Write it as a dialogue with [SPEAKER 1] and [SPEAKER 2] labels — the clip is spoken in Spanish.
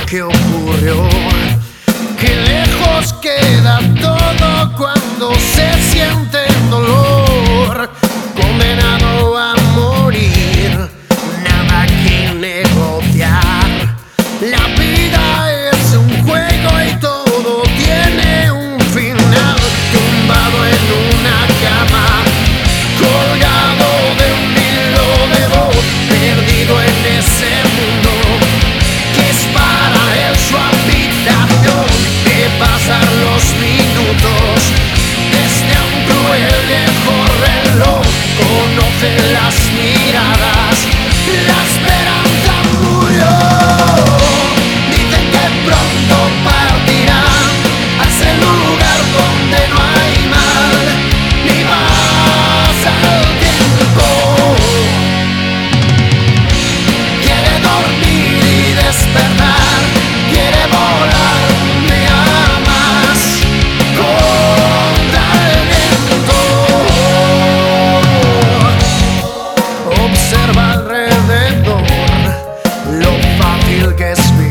[SPEAKER 1] que ocurrió. Qué lejos queda todo cuando se siente dolor, condenado a morir, nada que negociar. La vida es un juego y todo tiene un final. Tumbado en una cama, colgado de un hilo de voz, perdido en ese mundo que es para él su habitación. Que pasan los minutos desde un cruel viejo reloj, conoce las miradas, la esperanza murió. Dicen que pronto partirá a ese lugar donde no hay mal ni pasa el tiempo. Quiere dormir y despertar, quiere volar un día más contra el viento. Observa alrededor lo fácil que es vivir.